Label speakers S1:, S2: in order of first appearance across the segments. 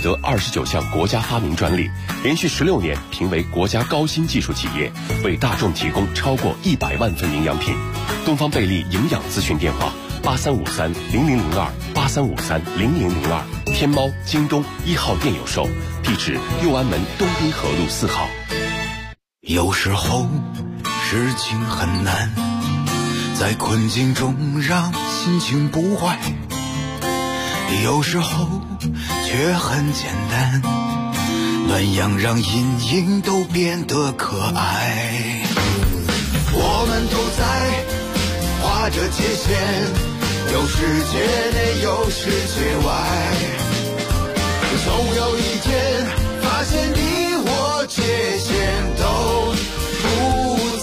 S1: 得29项国家发明专利，连续16年评为国家高新技术企业，为大众提供超过100万份营养品。东方贝利营养咨询电话83530002，83530002，天猫、京东1号店有售，地址右安门东滨河路4号。
S2: 有时候事情很难，在困境中让心情不坏，有时候却很简单，暖阳让阴影都变得可爱。我们都在画着界限，有世界内有世界外，总有一天发现你我界限都不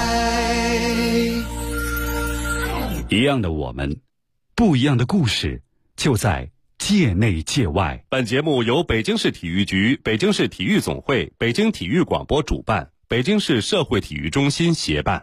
S2: 在。
S3: 一样的我们，不一样的故事，就在界内界外。
S4: 本节目由北京市体育局、北京市体育总会、北京体育广播主办，北京市社会体育中心协办。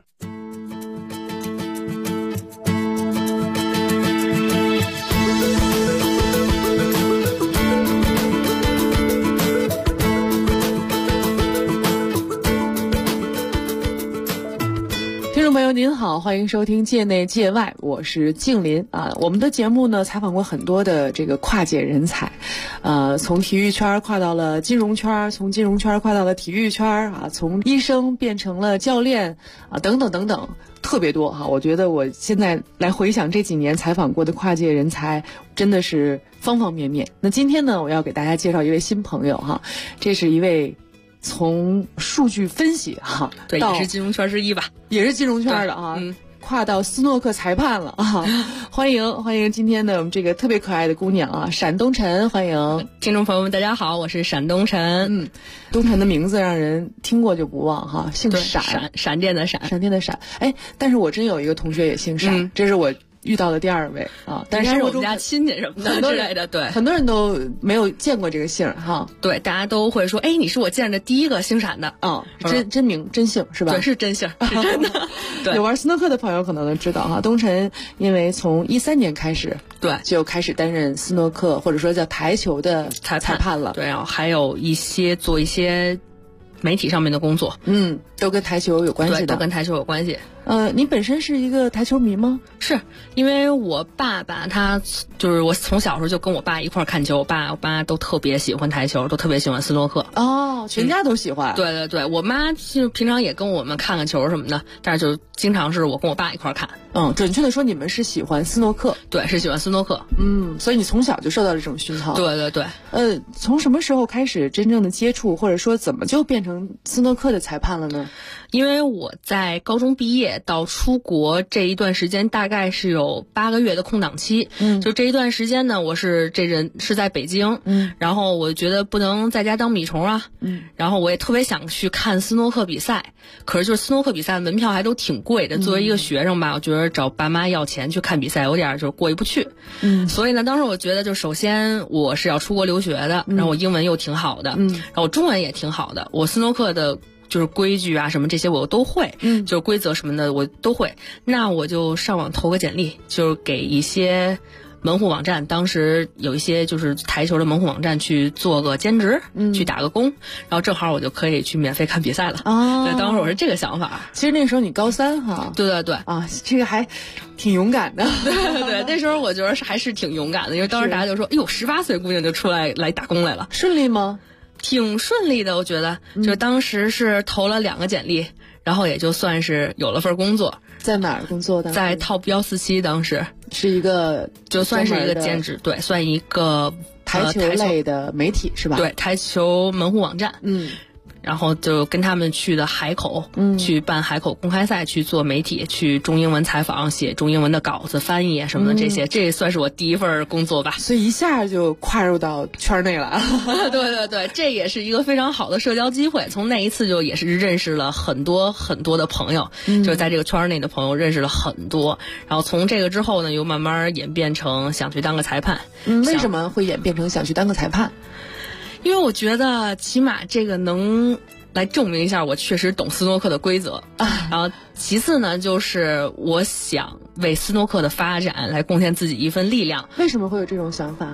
S5: 听众朋友您好，欢迎收听界内界外，我是静林啊。我们的节目呢采访过很多的这个跨界人才，从体育圈跨到了金融圈，从金融圈跨到了体育圈啊，从医生变成了教练啊，等等等等，特别多哈。我觉得我现在来回想这几年采访过的跨界人才，真的是方方面面。那今天呢，我要给大家介绍一位新朋友哈，这是一位从数据分析哈，
S6: 对，也是金融圈之一吧，
S5: 也是金融圈的啊，跨到斯诺克裁判了啊！欢迎今天的我们这个特别可爱的姑娘啊，闪东辰，欢迎
S6: 听众朋友们，大家好，我是闪东辰。
S5: 东辰的名字让人听过就不忘哈，姓闪，
S6: 闪电的闪，
S5: 闪电的闪。哎，但是我真有一个同学也姓闪，这是我遇到的第二位啊，但是
S6: 我们家亲戚什么的之类的，对，
S5: 很多人都没有见过这个姓哈。
S6: 对，大家都会说，哎，你是我见的第一个姓闪的
S5: 啊，真名真姓是吧？
S6: 对，是真姓，是真的。对，
S5: 有玩斯诺克的朋友可能都知道哈，东辰因为从13年开始，
S6: 对，
S5: 就开始担任斯诺克或者说叫台球的裁判了。
S6: 对，然后还有做一些媒体上面的工作，
S5: 都跟台球有关系的，
S6: 对，都跟台球有关系。
S5: 你本身是一个台球迷吗？
S6: 是，因为我爸爸他就是我从小时候就跟我爸一块看球，我爸都特别喜欢台球，都特别喜欢斯诺克。
S5: 哦，全家都喜欢。
S6: 对对对，我妈就平常也跟我们看球什么的，但是就经常是我跟我爸一块看。
S5: 准确的说，你们是喜欢斯诺克。
S6: 对，是喜欢斯诺克。
S5: 所以你从小就受到了这种熏陶。
S6: 对对对。
S5: 从什么时候开始真正的接触，或者说怎么就变成斯诺克的裁判了呢？
S6: 因为我在高中毕业到出国这一段时间，大概是有8个月的空档期。就这一段时间呢，我是在北京。然后我觉得不能在家当米虫啊。然后我也特别想去看斯诺克比赛，可是就是斯诺克比赛的门票还都挺贵的。作为一个学生吧，我觉得找爸妈要钱去看比赛有点就是过意不去。所以呢，当时我觉得就首先我是要出国留学的，然后我英文又挺好的，然后我中文也挺好的，我斯诺克的就是规矩啊什么这些我都会，就是规则什么的我都会。那我就上网投个简历，就是给一些门户网站，当时有一些就是台球的门户网站去做个兼职，去打个工，然后正好我就可以去免费看比赛了。对，当时我是这个想法。
S5: 其实那时候你高3哈。
S6: 对对对。
S5: 啊，这个还挺勇敢的。
S6: 对对对，那时候我觉得还是挺勇敢的，因为当时大家就说，哎呦，18岁姑娘就出来打工来了。
S5: 顺利吗？
S6: 挺顺利的，我觉得。就当时是投了2个简历，然后也就算是有了份工作。
S5: 在哪儿工作的？
S6: 在 Top 147，当时
S5: 是一个
S6: 就算是一个兼职，对，算一个
S5: 台球类的媒体是吧？
S6: 对，台球门户网站。然后就跟他们去的海口，去办海口公开赛，去做媒体，去中英文采访，写中英文的稿子、翻译什么的这些，这算是我第一份工作吧。
S5: 所以一下就跨入到圈内了。
S6: 对对对，这也是一个非常好的社交机会。从那一次就也是认识了很多很多的朋友，就是在这个圈内的朋友认识了很多。然后从这个之后呢，又慢慢演变成想去当个裁判。
S5: 为什么会演变成想去当个裁判？
S6: 因为我觉得起码这个能来证明一下我确实懂斯诺克的规则。然后其次呢，就是我想为斯诺克的发展来贡献自己一份力量。
S5: 为什么会有这种想法？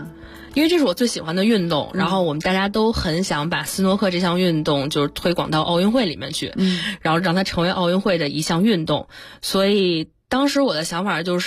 S6: 因为这是我最喜欢的运动，然后我们大家都很想把斯诺克这项运动就是推广到奥运会里面去，然后让它成为奥运会的一项运动。所以当时我的想法就是，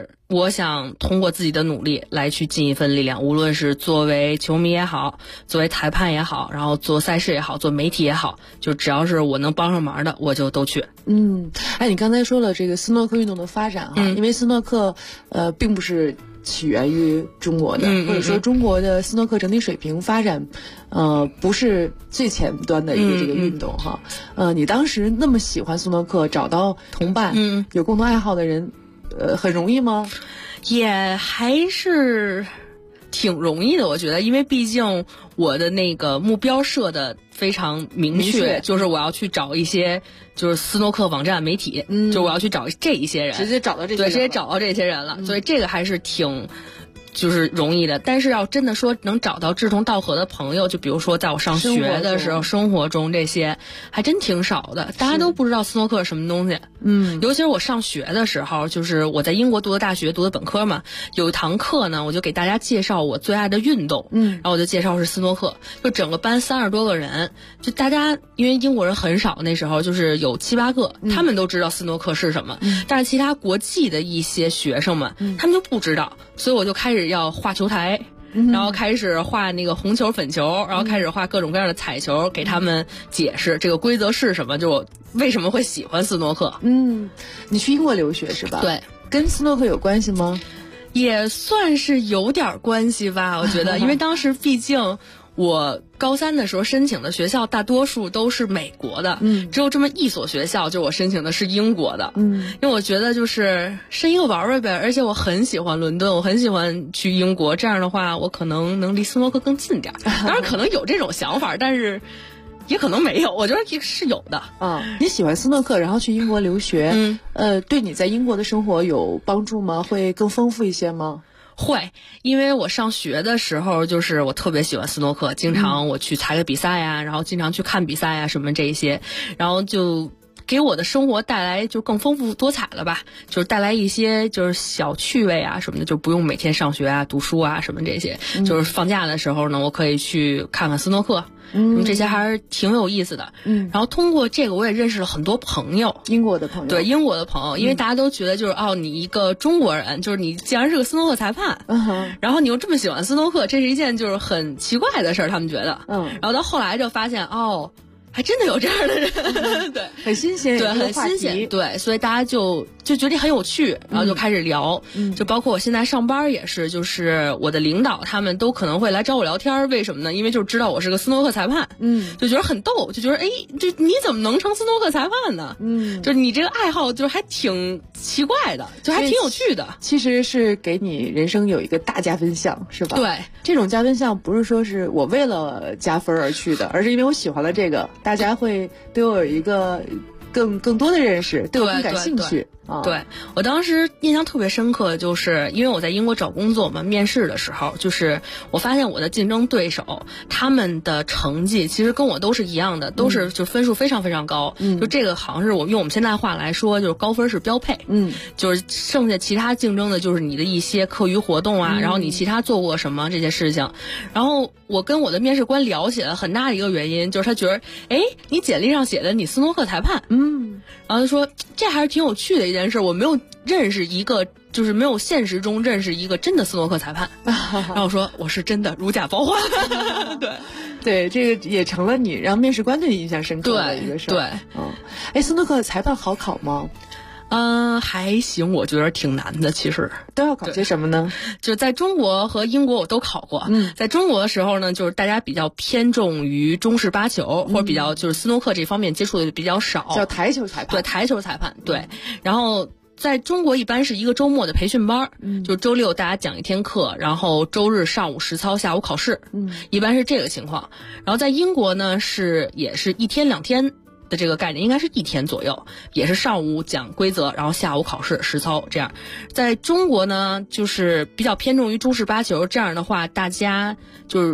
S6: 我想通过自己的努力来去尽一份力量，无论是作为球迷也好，作为裁判也好，然后做赛事也好，做媒体也好，就只要是我能帮上忙的，我就都去。
S5: 你刚才说了这个斯诺克运动的发展哈，因为斯诺克并不是起源于中国的，或者说中国的斯诺克整体水平发展，不是最前端的一个这个运动哈。你当时那么喜欢斯诺克，找到同伴，有共同爱好的人，很容易吗？
S6: 也还是挺容易的，我觉得，因为毕竟我的那个目标设的非常明确，就是我要去找一些就是斯诺克网站媒体，就我要去找这一些人，
S5: 直接找到这些人，
S6: 对，直接找到这些人了，所以这个还是挺就是容易的。但是要真的说能找到志同道合的朋友，就比如说在我上学的时候，生活中这些还真挺少的，大家都不知道斯诺克是什么东西。尤其是我上学的时候，就是我在英国读的大学，读的本科嘛，有一堂课呢，我就给大家介绍我最爱的运动，然后我就介绍是斯诺克，就整个班30多个人，就大家因为英国人很少，那时候就是有7、8个，他们都知道斯诺克是什么，但是其他国际的一些学生们，他们就不知道，所以我就开始要画球台。然后开始画那个红球粉球，然后开始画各种各样的彩球，给他们解释这个规则是什么，就我为什么会喜欢斯诺克。
S5: 你去英国留学是吧？
S6: 对，
S5: 跟斯诺克有关系吗？
S6: 也算是有点关系吧，我觉得，因为当时毕竟我高3的时候申请的学校大多数都是美国的，只有这么一所学校，就我申请的是英国的，因为我觉得就是申一个玩玩呗，而且我很喜欢伦敦，我很喜欢去英国，这样的话我可能能离斯诺克更近点，当然可能有这种想法，但是也可能没有，我觉得也是有的。
S5: 你喜欢斯诺克，然后去英国留学，对你在英国的生活有帮助吗？会更丰富一些吗？
S6: 会，因为我上学的时候，就是我特别喜欢斯诺克，经常我去参加比赛呀，然后经常去看比赛呀，什么这一些，然后就给我的生活带来就更丰富多彩了吧，就是带来一些就是小趣味啊什么的，就不用每天上学啊、读书啊什么这些，就是放假的时候呢，我可以去看看斯诺克。这些还是挺有意思的。然后通过这个，我也认识了很多朋友，
S5: 英国的朋友。
S6: 对，英国的朋友，因为大家都觉得就是你一个中国人，就是你既然是个斯诺克裁判，然后你又这么喜欢斯诺克，这是一件就是很奇怪的事儿，他们觉得。然后到后来就发现还真的有这样的人，对，
S5: 很新鲜，
S6: 对，很新鲜，对，所以大家就觉得很有趣，然后就开始聊，就包括我现在上班也是，就是我的领导他们都可能会来找我聊天，为什么呢？因为就知道我是个斯诺克裁判，就觉得很逗，就觉得这你怎么能成斯诺克裁判呢？就是你这个爱好就是还挺奇怪的，就还挺有趣的，
S5: 其实是给你人生有一个大加分项，是吧？
S6: 对，
S5: 这种加分项不是说是我为了加分而去的，而是因为我喜欢了这个。大家会对我有一个更多的认识，对我更感兴趣。
S6: 对，我当时印象特别深刻，就是因为我在英国找工作嘛，面试的时候，就是我发现我的竞争对手他们的成绩其实跟我都是一样的，都是就分数非常非常高。就这个好像是用我们现在话来说，就是高分是标配。就是剩下其他竞争的就是你的一些课余活动啊，然后你其他做过什么这些事情。然后我跟我的面试官聊起来，很大的一个原因就是他觉得，你简历上写的你斯诺克裁判，然后他说这还是挺有趣的一件事，我没有认识一个，就是没有现实中认识一个真的斯诺克裁判。然后我说我是真的，如假包换。
S5: 对，这个也成了你让面试官对你印象深刻的一个事儿。对，斯诺克裁判好考吗？
S6: 还行，我觉得挺难的。其实
S5: 都要考些什么呢？
S6: 就在中国和英国我都考过。在中国的时候呢，就是大家比较偏重于中式八球，或者比较就是斯诺克这方面接触的比较少，
S5: 叫台球裁判。
S6: 对，台球裁判。对，然后在中国一般是一个周末的培训班，就周六大家讲一天课，然后周日上午实操，下午考试，一般是这个情况。然后在英国呢也是1天2天的这个概念，应该是1天左右，也是上午讲规则，然后下午考试实操这样。在中国呢，就是比较偏重于中式八球，这样的话大家就是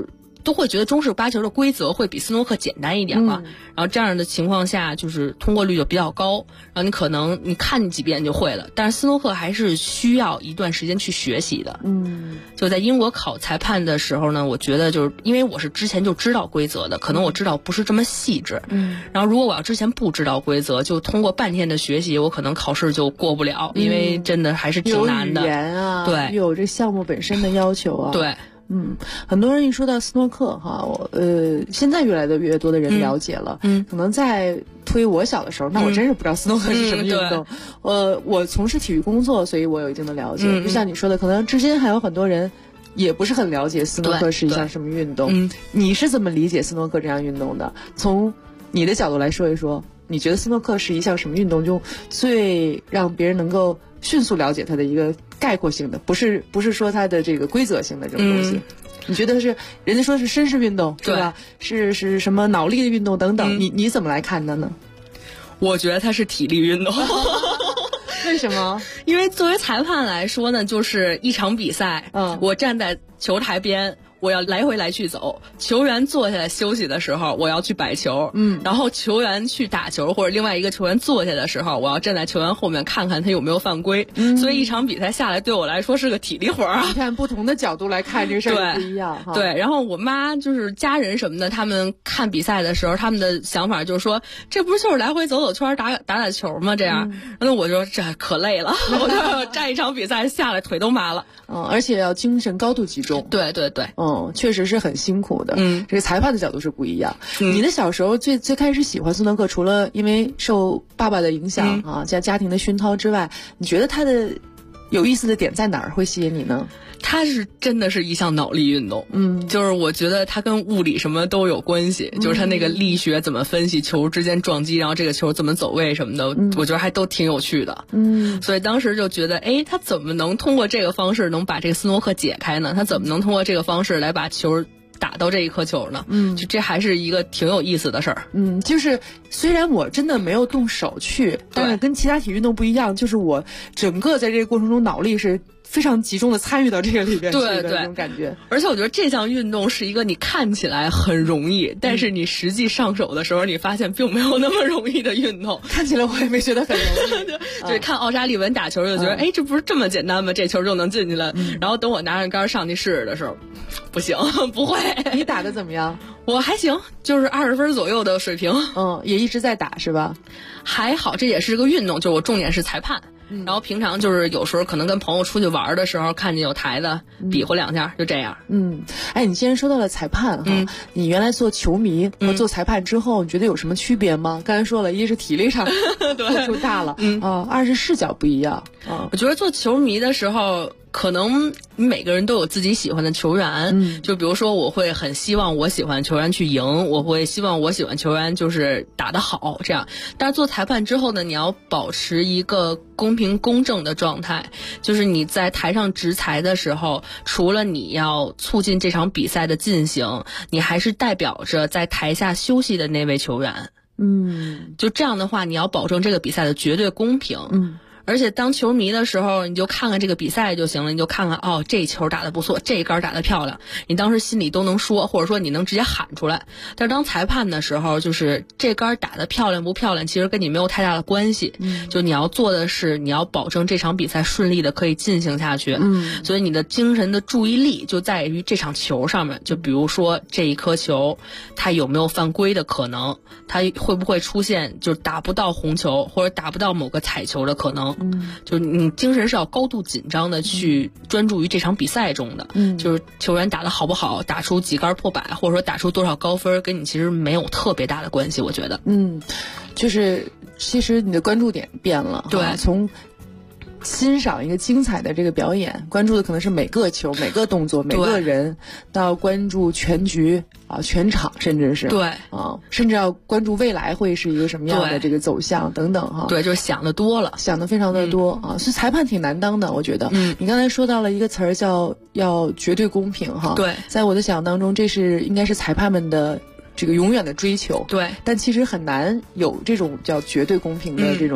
S6: 都会觉得中式八球的规则会比斯诺克简单一点嘛。然后这样的情况下，就是通过率就比较高，然后你可能你看几遍就会了。但是斯诺克还是需要一段时间去学习的。就在英国考裁判的时候呢，我觉得就是因为我是之前就知道规则的，可能我知道不是这么细致。然后如果我要之前不知道规则，就通过半天的学习，我可能考试就过不了，因为真的还是挺难的。
S5: 有语言啊，
S6: 对，
S5: 有这项目本身的要求啊，
S6: 对。
S5: 很多人一说到斯诺克哈，现在越来越多的人了解了。可能在推我小的时候，那我真是不知道斯诺克是什么运动。我从事体育工作，所以我有一定的了解。就像你说的，可能至今还有很多人也不是很了解斯诺克是一项什么运动。你是怎么理解斯诺克这项运动的？从你的角度来说一说，你觉得斯诺克是一项什么运动，就最让别人能够迅速了解它的一个概括性的，不是说它的这个规则性的这种东西。你觉得是人家说是绅士运动是吧？是什么脑力的运动等等，你怎么来看的呢？
S6: 我觉得它是体力运动。
S5: 为什么？
S6: 因为作为裁判来说呢，就是一场比赛，我站在球台边，我要来回来去走，球员坐下来休息的时候，我要去摆球，然后球员去打球或者另外一个球员坐下的时候，我要站在球员后面看看他有没有犯规。所以一场比赛下来对我来说是个体力活啊。
S5: 你看不同的角度来看这个事儿不一样哈。
S6: 对，然后我妈就是家人什么的，他们看比赛的时候，他们的想法就是说，这不是就是来回走走圈打球吗？这样，那我说这可累了，我就站一场比赛下来腿都麻了。
S5: 而且要精神高度集中。
S6: 对。
S5: 确实是很辛苦的。这个裁判的角度是不一样。你的小时候最开始喜欢斯诺克，除了因为受爸爸的影响啊，加家庭的熏陶之外，你觉得它的有意思的点在哪儿会吸引你呢？
S6: 它是真的是一项脑力运动。就是我觉得它跟物理什么都有关系，就是它那个力学怎么分析球之间撞击，然后这个球怎么走位什么的，我觉得还都挺有趣的。所以当时就觉得，他怎么能通过这个方式能把这个斯诺克解开呢？他怎么能通过这个方式来把球打到这一颗球呢？就这还是一个挺有意思的事儿。
S5: 就是虽然我真的没有动手去，但是跟其他体育运动不一样，就是我整个在这个过程中脑力是非常集中的参与到这个里边去的那种感觉。而
S6: 且我觉得这项运动是一个你看起来很容易，但是你实际上手的时候，你发现并没有那么容易的运动。
S5: 看起来我也没觉得很容易。
S6: 就是看奥沙利文打球就觉得，这不是这么简单吗？这球就能进去了。然后等我拿着杆上去试的时候，不行，不会。
S5: 你打的怎么样？
S6: 我还行，就是20分左右的水平。
S5: 也一直在打是吧？
S6: 还好，这也是个运动，就是我重点是裁判。然后平常就是有时候可能跟朋友出去玩的时候，看见有台子比划两下，就这样。
S5: 你既然说到了裁判哈，你原来做球迷和做裁判之后，你觉得有什么区别吗？刚才说了，一是体力上付出大了，二是视角不一样。
S6: 我觉得做球迷的时候，可能每个人都有自己喜欢的球员，就比如说我会很希望我喜欢球员去赢，我会希望我喜欢球员就是打得好这样。但是做裁判之后呢，你要保持一个公平公正的状态，就是你在台上执裁的时候，除了你要促进这场比赛的进行，你还是代表着在台下休息的那位球员。就这样的话，你要保证这个比赛的绝对公平。而且当球迷的时候，你就看看这个比赛就行了，你就看看这球打得不错，这杆打得漂亮，你当时心里都能说，或者说你能直接喊出来。但是当裁判的时候，就是这杆打得漂亮不漂亮，其实跟你没有太大的关系。就你要做的是，你要保证这场比赛顺利的可以进行下去。所以你的精神的注意力就在于这场球上面。就比如说这一颗球，它有没有犯规的可能，它会不会出现就打不到红球或者打不到某个彩球的可能。就你精神是要高度紧张的去专注于这场比赛中的。就是球员打得好不好，打出几杆破百，或者说打出多少高分，跟你其实没有特别大的关系，我觉得。
S5: 就是其实你的关注点变了。对，从欣赏一个精彩的这个表演，关注的可能是每个球、每个动作、每个人，到关注全局全场，甚至是甚至要关注未来会是一个什么样的这个走向等等哈。
S6: 对，就是想得多了，
S5: 想得非常的多所以裁判挺难当的，我觉得。你刚才说到了一个词儿叫要绝对公平哈。
S6: 对，
S5: 在我的想象当中，这是应该是裁判们的这个永远的追求。
S6: 对，
S5: 但其实很难有这种叫绝对公平的这种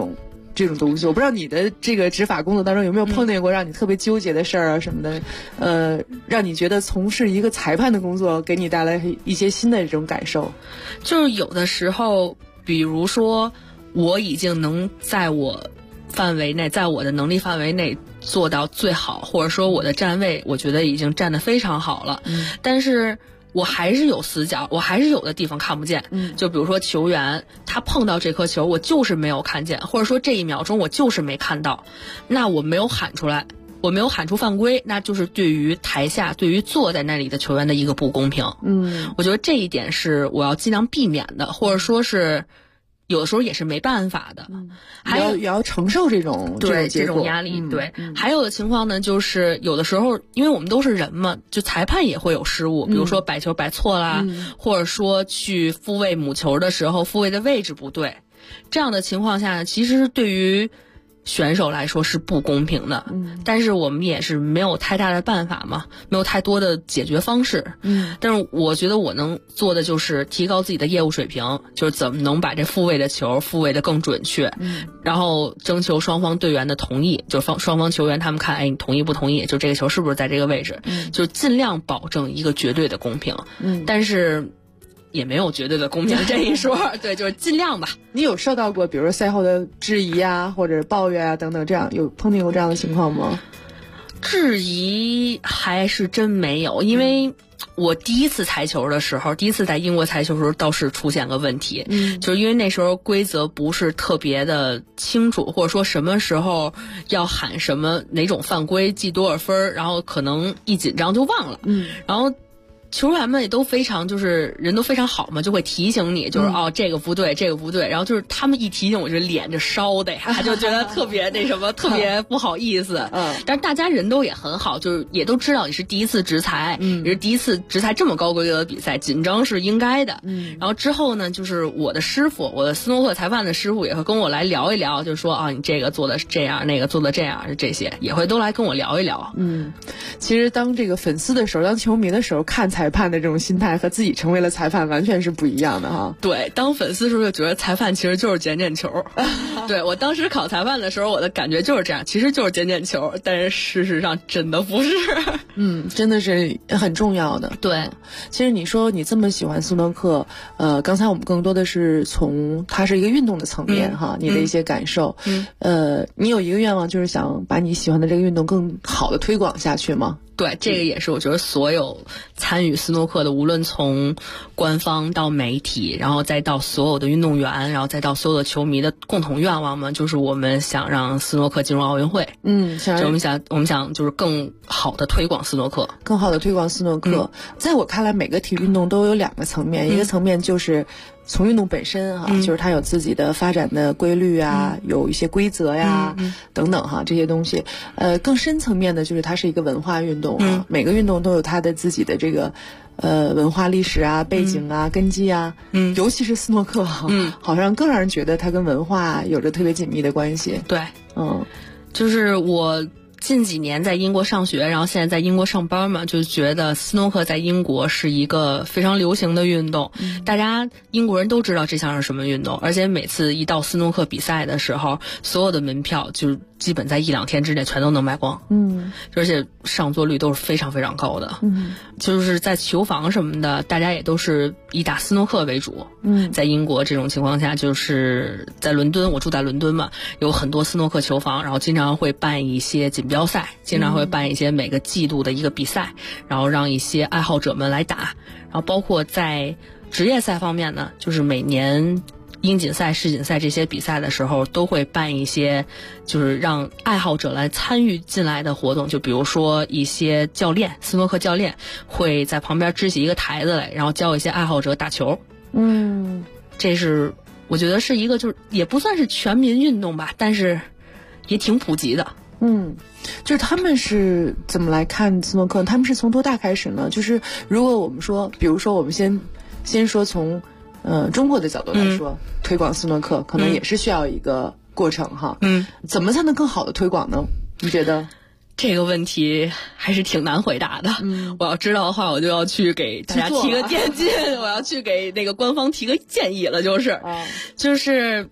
S5: 这种东西。我不知道你的这个执法工作当中有没有碰见过让你特别纠结的事儿啊什么的，让你觉得从事一个裁判的工作给你带来一些新的这种感受。
S6: 就是有的时候，比如说我已经能在我范围内，在我的能力范围内做到最好，或者说我的站位我觉得已经站得非常好了，但是我还是有死角，我还是有的地方看不见。就比如说球员他碰到这颗球，我就是没有看见，或者说这一秒钟我就是没看到，那我没有喊出来，我没有喊出犯规，那就是对于台下，对于坐在那里的球员的一个不公平。我觉得这一点是我要尽量避免的，或者说是有的时候也是没办法的，
S5: 也要承受这种
S6: 压力。对，还有的情况呢，就是有的时候，因为我们都是人嘛，就裁判也会有失误，比如说摆球摆错啦，或者说去复位母球的时候，复位的位置不对，这样的情况下，其实对于选手来说是不公平的，但是我们也是没有太大的办法嘛，没有太多的解决方式。但是我觉得我能做的就是提高自己的业务水平，就是怎么能把这复位的球复位的更准确，然后征求双方队员的同意，就双方球员他们看，哎，你同意不同意？就这个球是不是在这个位置？就尽量保证一个绝对的公平。但是也没有绝对的公平这一说，对，就是尽量吧。
S5: 你有受到过比如说赛后的质疑啊，或者抱怨啊等等，这样有碰见过这样的情况吗？
S6: 质疑还是真没有，因为我第一次裁球的时候，第一次在英国裁球的时候倒是出现个问题，就是因为那时候规则不是特别的清楚，或者说什么时候要喊什么哪种犯规记多少分，然后可能一紧张就忘了，然后球员们也都非常就是人都非常好嘛，就会提醒你，就是这个不对这个不对，然后就是他们一提醒我就脸就烧的呀，就觉得特别那什么特别不好意思。但是大家人都也很好，就是也都知道你是第一次执裁，也是第一次执裁这么高规格的比赛，紧张是应该的。然后之后呢，就是我的师傅，我的斯诺克裁判的师傅也会跟我来聊一聊，就是说你这个做的是这样，那个做的这样，这些也会都来跟我聊一聊。
S5: 其实当这个粉丝的时候，当球迷的时候，看裁判的这种心态和自己成为了裁判完全是不一样的哈。
S6: 对，当粉丝的时候就觉得裁判其实就是捡捡球。对，我当时考裁判的时候，我的感觉就是这样，其实就是捡捡球，但是事实上真的不是。
S5: 真的是很重要的。
S6: 对，
S5: 其实你说你这么喜欢斯诺克，刚才我们更多的是从它是一个运动的层面哈，你的一些感受。你有一个愿望，就是想把你喜欢的这个运动更好的推广下去吗？
S6: 对，这个也是我觉得所有参与斯诺克的，无论从官方到媒体，然后再到所有的运动员，然后再到所有的球迷的共同愿望嘛，就是我们想让斯诺克进入奥运会。我们想就是更好的推广斯诺克，
S5: 更好的推广斯诺克。在我看来，每个体育运动都有两个层面，一个层面就是从运动本身哈，就是它有自己的发展的规律啊，有一些规则呀，等等哈，这些东西。更深层面的就是它是一个文化运动啊，每个运动都有它的自己的这个文化历史啊、背景啊、根基啊。尤其是斯诺克哈，好像更让人觉得它跟文化有着特别紧密的关系。
S6: 对，就是我近几年在英国上学，然后现在在英国上班嘛，就觉得斯诺克在英国是一个非常流行的运动，大家英国人都知道这项是什么运动，而且每次一到斯诺克比赛的时候，所有的门票就基本在1-2天之内全都能卖光。而且上座率都是非常非常高的。就是在球房什么的，大家也都是以打斯诺克为主。在英国这种情况下，就是在伦敦，我住在伦敦嘛，有很多斯诺克球房，然后经常会办一些锦标赛，经常会办一些每个季度的一个比赛，然后让一些爱好者们来打。然后包括在职业赛方面呢，就是每年英锦赛、世锦赛这些比赛的时候，都会办一些就是让爱好者来参与进来的活动，就比如说一些教练，斯诺克教练会在旁边支起一个台子来，然后教一些爱好者打球。这是我觉得是一个就是也不算是全民运动吧，但是也挺普及的。
S5: 就是他们是怎么来看斯诺克？他们是从多大开始呢？就是如果我们说，比如说我们先说从中国的角度来说，推广斯诺克可能也是需要一个过程哈。怎么才能更好的推广呢？你觉得？
S6: 这个问题还是挺难回答的。我要知道的话，我就要去给大家提个电进，我要去给那个官方提个建议了。就是因为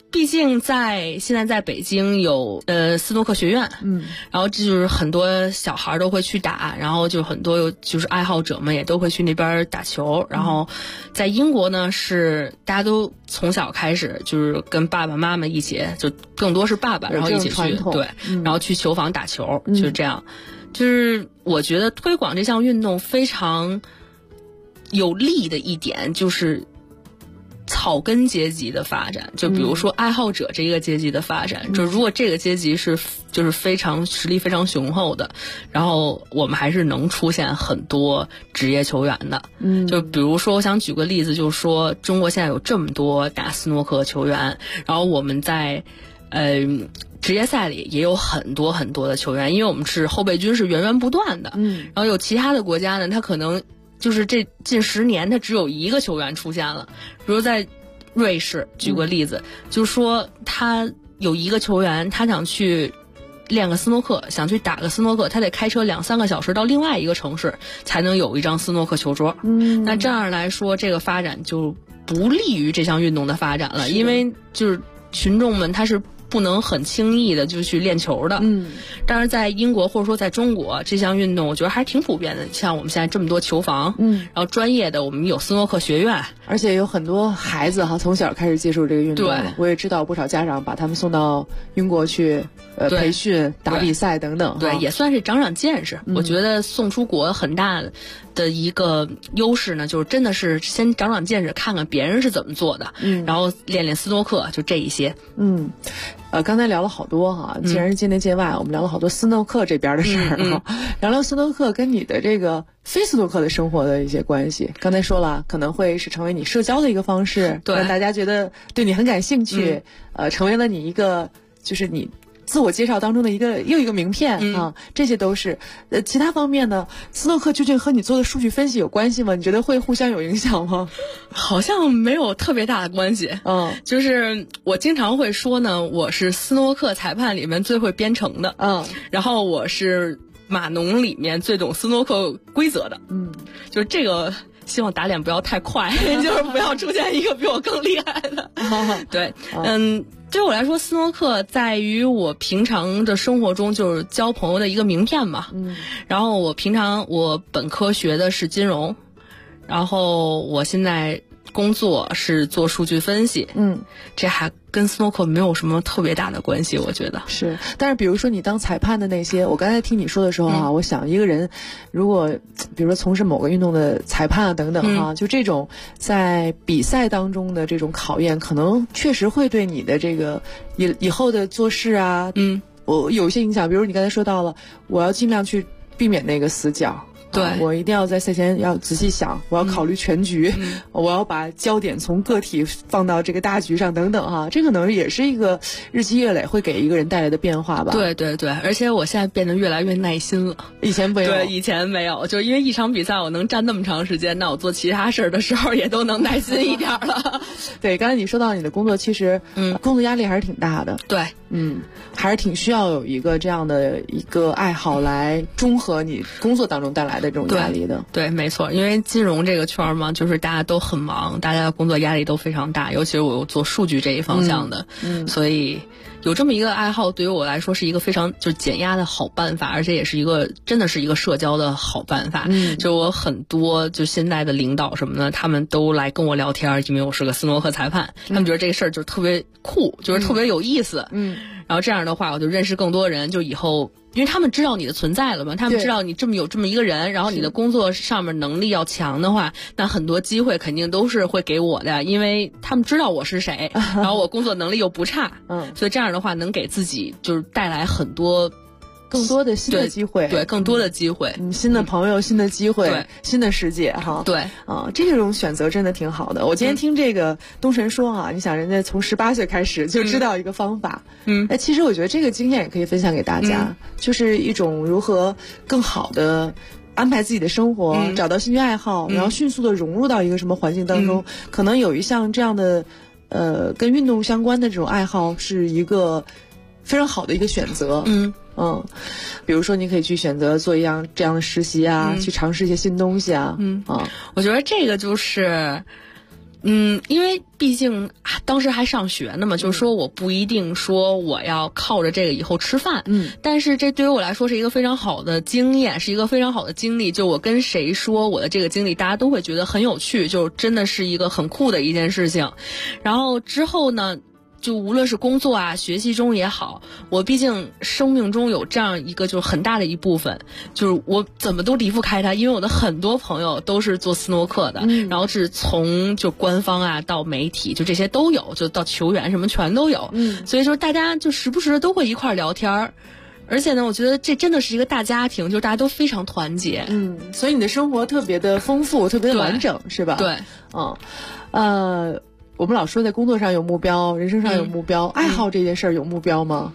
S6: 毕竟现在在北京有斯诺克学院，然后这就是很多小孩都会去打，然后就很多就是爱好者们也都会去那边打球。然后在英国呢，是大家都从小开始就是跟爸爸妈妈一起，就更多是爸爸，然后一起去对，然后去球房打球，就是这样。就是我觉得推广这项运动非常有利的一点就是草根阶级的发展，就比如说爱好者这个阶级的发展，就如果这个阶级就是非常实力非常雄厚的，然后我们还是能出现很多职业球员的。就比如说我想举个例子，就是说中国现在有这么多打斯诺克球员，然后我们在职业赛里也有很多很多的球员，因为我们是后备军是源源不断的。然后有其他的国家呢，他可能就是这近10年他只有一个球员出现了，比如在瑞士举个例子，就是说他有一个球员，他想去练个斯诺克，想去打个斯诺克，他得开车2-3个小时到另外一个城市才能有一张斯诺克球桌。那这样来说，这个发展就不利于这项运动的发展了，因为就是群众们他是不能很轻易的就去练球的。但是在英国或者说在中国，这项运动我觉得还挺普遍的，像我们现在这么多球房，然后专业的我们有斯诺克学院，
S5: 而且有很多孩子从小开始接触这个运动。对，我也知道不少家长把他们送到英国去培训、打比赛等等。
S6: 对，也算是长见识。我觉得送出国很大的一个优势呢，就是真的是先长见识，看看别人是怎么做的，然后练练斯诺克，就这一些。
S5: 刚才聊了好多既然是界内界外，我们聊了好多斯诺克这边的事儿聊聊斯诺克跟你的这个非斯诺克的生活的一些关系。刚才说了，可能会是成为你社交的一个方式，让大家觉得对你很感兴趣，成为了你一个就是你自我介绍当中的又一个名片这些都是。其他方面呢，斯诺克究竟和你做的数据分析有关系吗？你觉得会互相有影响吗？
S6: 好像没有特别大的关系。就是我经常会说呢，我是斯诺克裁判里面最会编程的，然后我是码农里面最懂斯诺克规则的。就是这个希望打脸不要太快就是不要出现一个比我更厉害的对。对我来说，斯诺克在于我平常的生活中就是交朋友的一个名片嘛。然后我本科学的是金融，然后我现在工作是做数据分析。这还跟斯诺克没有什么特别大的关系，我觉得
S5: 是。但是比如说你当裁判的那些，我刚才听你说的时候我想一个人如果比如说从事某个运动的裁判等等就这种在比赛当中的这种考验，可能确实会对你的这个以后的做事我有一些影响。比如你刚才说到了，我要尽量去避免那个死角。对，我一定要在赛前要仔细想，我要考虑全局，我要把焦点从个体放到这个大局上等等这可能也是一个日积月累会给一个人带来的变化吧。
S6: 对对对，而且我现在变得越来越耐心了，
S5: 以前没有。
S6: 对，以前没有，就因为一场比赛我能站那么长时间，那我做其他事儿的时候也都能耐心一点了。
S5: 对，刚才你说到你的工作，其实工作压力还是挺大的。
S6: 对，
S5: 还是挺需要有一个这样的一个爱好来中和你工作当中带来的这种压力的。
S6: 对，没错，因为金融这个圈嘛，就是大家都很忙，大家的工作压力都非常大，尤其是我做数据这一方向的，所以有这么一个爱好对于我来说是一个非常就是减压的好办法，而且也是一个真的是一个社交的好办法。就我很多就现在的领导什么的，他们都来跟我聊天，因为我是个斯诺克裁判，他们觉得这个事儿就特别酷，就是特别有意思。然后这样的话，我就认识更多人，就以后因为他们知道你的存在了嘛，他们知道你有这么一个人，然后你的工作上面能力要强的话，那很多机会肯定都是会给我的，因为他们知道我是谁，然后我工作能力又不差，所以这样的话能给自己就是带来很多
S5: 更多的新的机会。
S6: 对，更多的机会，
S5: 新的朋友，新的机会，新的世界
S6: 对
S5: 这种选择真的挺好的。我今天听这个东神说你想人家从18岁开始就知道一个方法，其实我觉得这个经验也可以分享给大家，就是一种如何更好的安排自己的生活，找到兴趣爱好，然后迅速的融入到一个什么环境当中，可能有一项这样的跟运动相关的这种爱好是一个非常好的一个选择。比如说你可以去选择做这样的实习去尝试一些新东西
S6: 我觉得这个就是因为毕竟当时还上学呢嘛，就是说我不一定说我要靠着这个以后吃饭，但是这对于我来说是一个非常好的经验，是一个非常好的经历。就我跟谁说我的这个经历，大家都会觉得很有趣，就真的是一个很酷的一件事情。然后之后呢，就无论是工作啊、学习中也好，我毕竟生命中有这样一个就是很大的一部分，就是我怎么都离不开它，因为我的很多朋友都是做斯诺克的，然后是从就官方啊到媒体，就这些都有，就到球员什么全都有，所以说大家就时不时的都会一块聊天儿。而且呢，我觉得这真的是一个大家庭，就大家都非常团结。
S5: 所以你的生活特别的丰富，特别的完整，是吧？
S6: 对，
S5: 我们老说在工作上有目标，人生上有目标，爱好这件事儿有目标吗？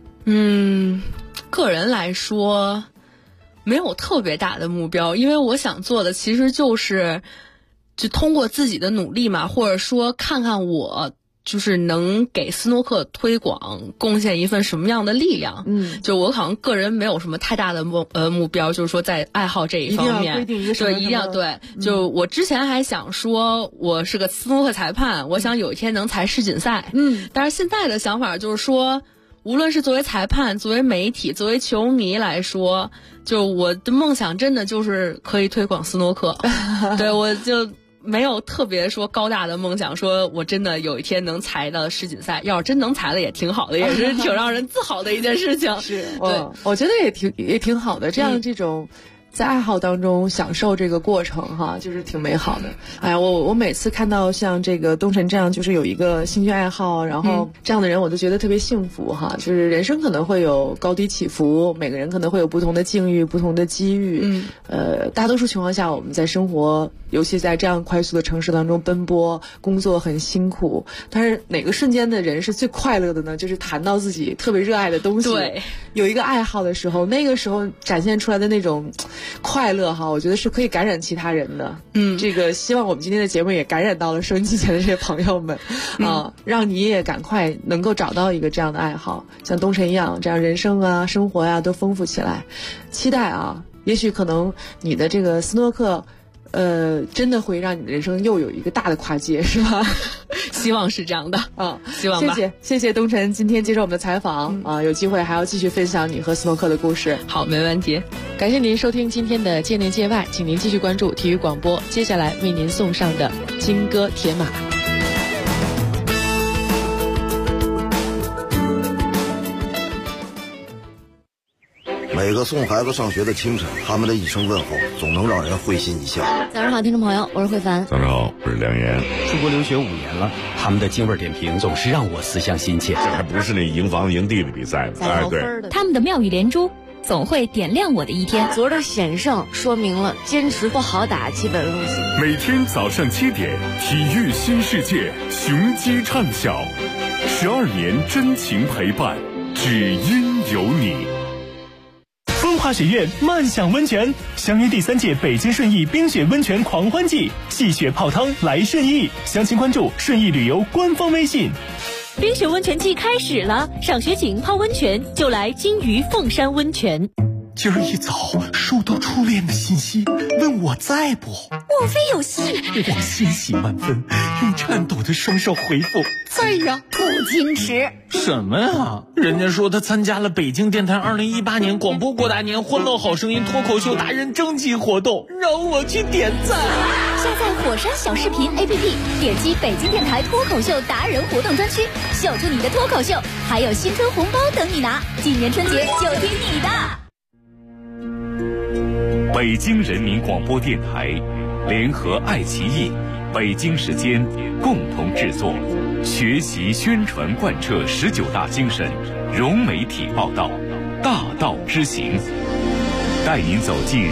S6: 个人来说没有特别大的目标，因为我想做的其实就是就通过自己的努力嘛，或者说看看我就是能给斯诺克推广贡献一份什么样的力量。就我好像个人没有什么太大的目标，就是说在爱好这一方面，
S5: 一定要规定一个什么，
S6: 对，一定要对。就我之前还想说我是个斯诺克裁判，我想有一天能裁世锦赛。但是现在的想法就是说，无论是作为裁判、作为媒体、作为球迷来说，就我的梦想真的就是可以推广斯诺克。对，我就没有特别说高大的梦想，说我真的有一天能裁到世锦赛，要是真能裁了也挺好的，也是挺让人自豪的一件事情。
S5: 是，
S6: 对，
S5: 我觉得也挺好的，这样这种在爱好当中享受这个过程哈，就是挺美好的。哎呀，我每次看到像这个东晨这样就是有一个兴趣爱好，然后这样的人，我都觉得特别幸福哈。就是人生可能会有高低起伏，每个人可能会有不同的境遇、不同的机遇。大多数情况下，我们在生活，尤其在这样快速的城市当中奔波，工作很辛苦。但是哪个瞬间的人是最快乐的呢？就是谈到自己特别热爱的东西，
S6: 对，
S5: 有一个爱好的时候，那个时候展现出来的那种快乐哈，我觉得是可以感染其他人的。这个希望我们今天的节目也感染到了收音机前的这些朋友们让你也赶快能够找到一个这样的爱好，像东晨一样，这样人生啊、生活呀都丰富起来。期待啊，也许可能你的这个斯诺克真的会让你的人生又有一个大的跨界，是吧？
S6: 希望是这样的希望吧。
S5: 谢谢东晨今天接受我们的采访有机会还要继续分享你和斯诺克的故事。
S6: 好，没问题。
S5: 感谢您收听今天的界内界外，请您继续关注体育广播，接下来为您送上的金戈铁马。
S7: 每个送孩子上学的清晨，他们的一声问候总能让人会心一笑。
S8: 早上好，听众朋友，我是慧凡。
S9: 早上好，我是梁岩。
S3: 出国留学5年了，他们的京味点评总是让我思乡心切。
S9: 这还不是那赢房赢地的比赛呢，对。
S8: 他们的妙语连珠总会点亮我的一天。
S10: 昨儿的险胜说明了坚持不好打基本路线。
S11: 每天早上7点，体育新世界，雄鸡唱晓，12年真情陪伴，只因有你。
S12: 风华雪苑漫享温泉，相约第3届北京顺义冰雪温泉狂欢季，戏雪泡汤来顺义，详情关注顺义旅游官方微信。
S13: 冰雪温泉季开始了，赏雪景泡温泉就来金鱼凤山温泉。
S14: 今儿一早收到初恋的信息，问我在不？
S13: 莫非有戏？
S14: 我欣喜万分，用颤抖的双手回复在呀。
S13: 不矜持
S14: 什么呀？人家说他参加了北京电台2018年广播过大年欢乐好声音脱口秀达人征集活动，让我去点赞。
S13: 下载火山小视频 APP， 点击北京电台脱口秀达人活动专区，秀出你的脱口秀，还有新春红包等你拿。今年春节就听你的。
S11: 北京人民广播电台联合爱奇艺、北京时间共同制作，学习宣传贯彻19大精神，融媒体报道，大道之行，带您走进